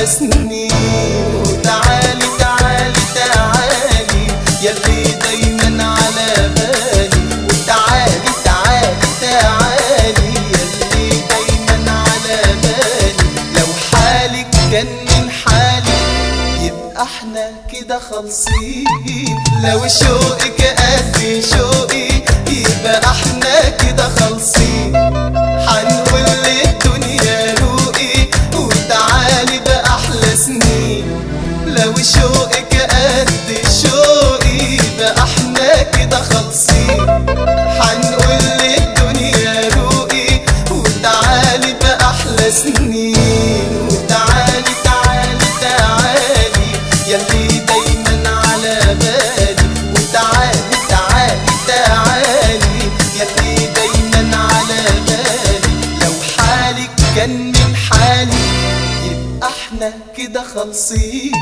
سنين. وتعالي تعالي تعالي يلي دايما على بالي، وتعالي تعالي تعالي يلي دايما على بالي. لو حالك كان من حالي يبقى احنا كده خالصين. لو شوقك قد شوقي يبقى احنا كده خالصين. حنقول للدنيا روقي وتعالي بأحلى سنين. لو شوقك قد شوقي يبقى احنا كده خالصين. حنقول للدنيا روقي وتعالي بأحلى سنين. وتعالي تعالي تعالي يلي دايما على بالي، وتعالي تعالي تعالي يلي دايما على بالي. لو حالك كان من حالي يبقى احنا كده خالصين.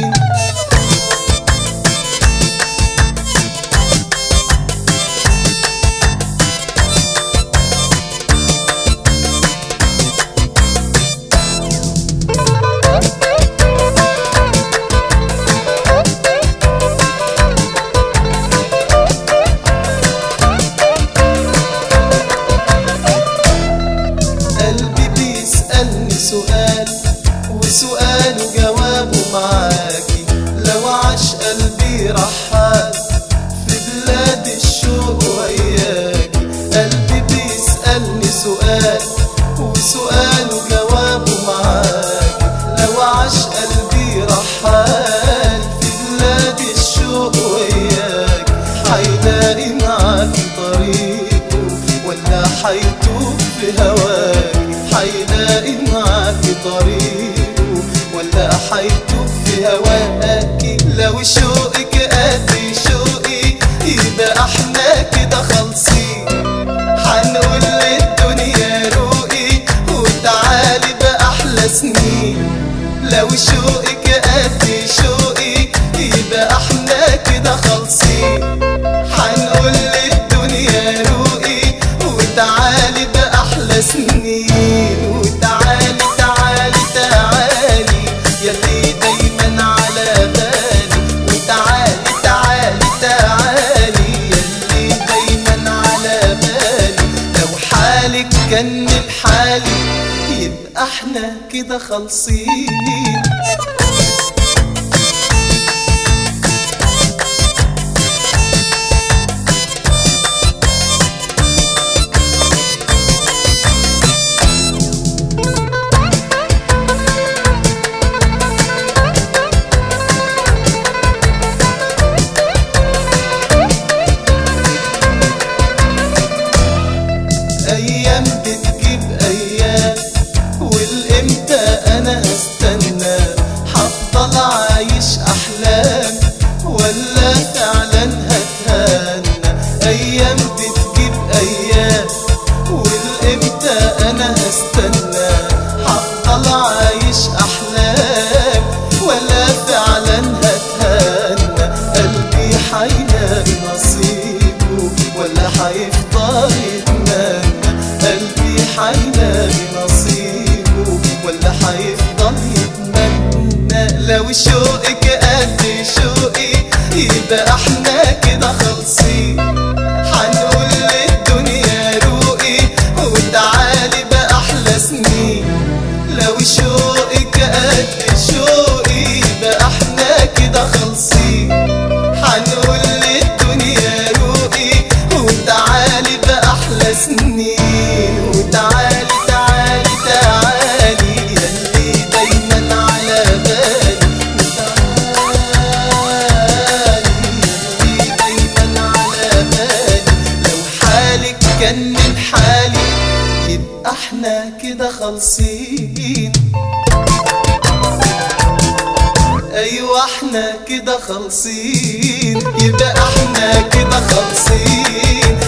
سؤال وسؤاله جوابه معاكي. لو عاش قلبي رحال في بلاد الشوق وياكي. قلبي بيسألني سؤال وسؤاله جوابه معاكي. لو عاش قلبي رحال في بلاد الشوق وياكي. حيلاقي معاكي طريقه ولا حيتوه في هواكي. حيلاقي معاكي طريقه ولا حيتوه في هواكي. لو شوقك قد شوقي يبقى احنا كده خالصين. حنقول للدنيا روقي وتعالي بأحلى سنين. لو شوقك قد شوقي يبقى احنا كده خالصين. حنقول للدنيا روقي وتعالي بأحلى سنين. وتعالي تعالي تعالي يلي دايما على بالي، وتعالي تعالي تعالي يلي دايما على بالي. لو حالك كان من حالي يبقى احنا كده خالصين. أيام بتجيب أيام والإمتى أنا هستنى. هفضل عايش أحلام ولا فعلا هتهنى. أيام بتجيب أيام والإمتى أنا هستنى. هفضل عايش أحلام ولا فعلا هتهنى. قلبي حيلاقي نصيبه ولا حيفضل يتمنى. قلبي حيلاقي نصيبه ولا حيفضل يتمنى. لو شوقك قد شوقي يبقى احنا كده خالصين. حنقول للدنيا روقي وتعالي بأحلى سنين. لو شوقك قد شوقي يبقى احنا كده خالصين. حنقول للدنيا روقي وتعالي بأحلى سنين. وتعالي تعالي تعالي يلي دايما على بالي، وتعالي يلي دايما على بالي. لو حالك كان من حالي يبقى احنا كده خالصين. ايوه احنا كده خالصين. يبقى احنا كده خالصين.